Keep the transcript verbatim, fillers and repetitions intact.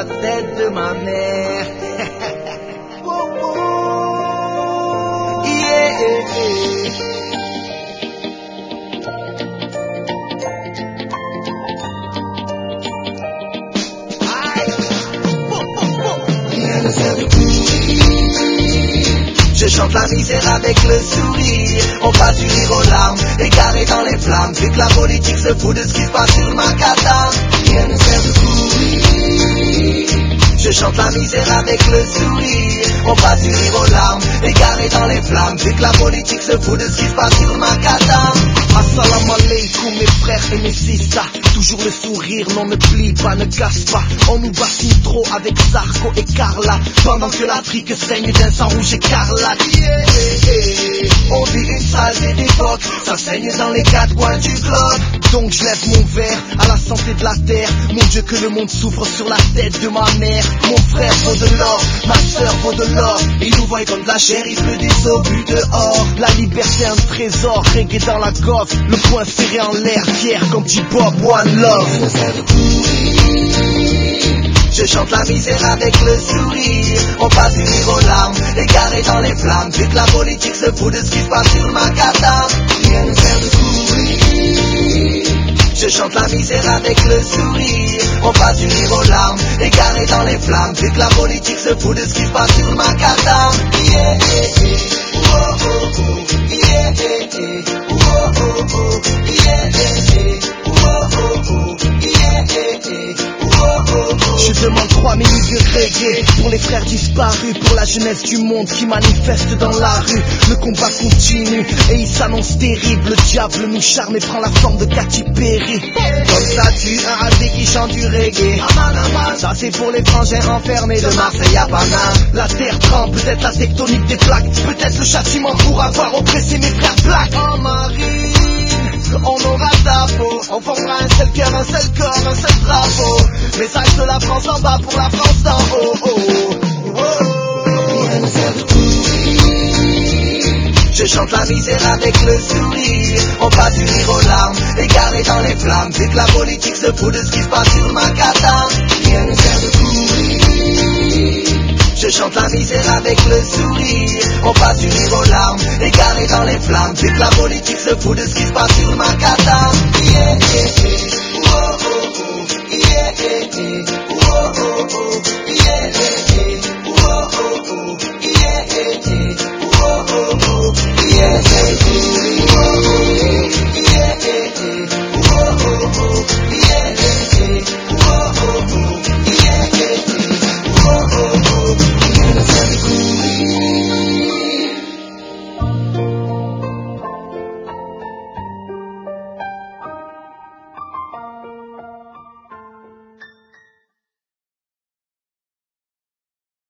la tête de ma mère. Oh, oh. Yeah. Je chante la misère avec le sourire. On passe du rire aux larmes, égaré dans les flammes. Vu que la politique se fout de ce qui se passe sur le macadam. Rien ne sert de courir. Je chante la misère avec le sourire. On passe du rire aux larmes, égaré dans les flammes. Vu que la politique se fout de ce qui se passe sur le macadam. Assalamu alaikum mes frères et mes sisters. Toujours le sourire, non ne plie pas, ne casse pas. On nous bassine trop avec Sarko et Carla. Pendant que l'Afrique saigne d'un sang rouge écarlate. Yeah, yeah. On vit une sale d'époque, ça saigne dans les quatre coins du globe. Donc je lève mon verre à la santé de la terre. Mon Dieu que le monde souffre sur la tête de ma mère. Mon frère vaut de l'or, ma soeur vaut de l'or. Ils nous voient comme de la chair, ils me disent au but dehors. La liberté un trésor, reggae dans la gorge. Le poing serré en l'air, fier comme dit Bob, one love. Je chante la misère avec le sourire. On passe du rire aux larmes, égaré dans les flammes. Vu que la politique se fout de ce qui se passe sur le macadam. Rien ne sert de courir. Je chante la misère avec le sourire. On passe du rire aux larmes, égaré dans les flammes. Vu que la politique se fout de ce qui se passe sur le macadam. Yeah, yeah, yeah. Oh, oh, oh. Yeah, yeah, yeah. Oh, oh, oh. Yeah, yeah, yeah. Oh, oh, oh. Yeah, yeah, yeah. Je demande trois minutes de reggae pour les frères disparus, pour la jeunesse du monde qui manifeste dans la rue. Le combat continue et il s'annonce terrible. Le diable nous charme et prend la forme de Katy Perry. Comme statue, un raté qui chante du reggae. Ça c'est pour les frangins enfermés de Marseille à Paname. La terre tremble, peut-être la tectonique des plaques. Peut-être le châtiment pour avoir oppressé mes frères blacks. Oh Marine, on aura ta peau. On formera un seul cœur, un seul corps, un seul drapeau. Message de la France en bas pour la France d'en haut. Oh, oh, oh. Rien ne sert de courir. Je chante la misère avec le sourire. On passe du rire aux larmes, égaré dans les flammes. Vu que la politique se fout de ce qui se passe sur le macadam. Rien ne sert de courir. Je chante la misère avec le sourire. On passe du rire aux larmes, égaré dans les flammes. Vu que la politique se fout de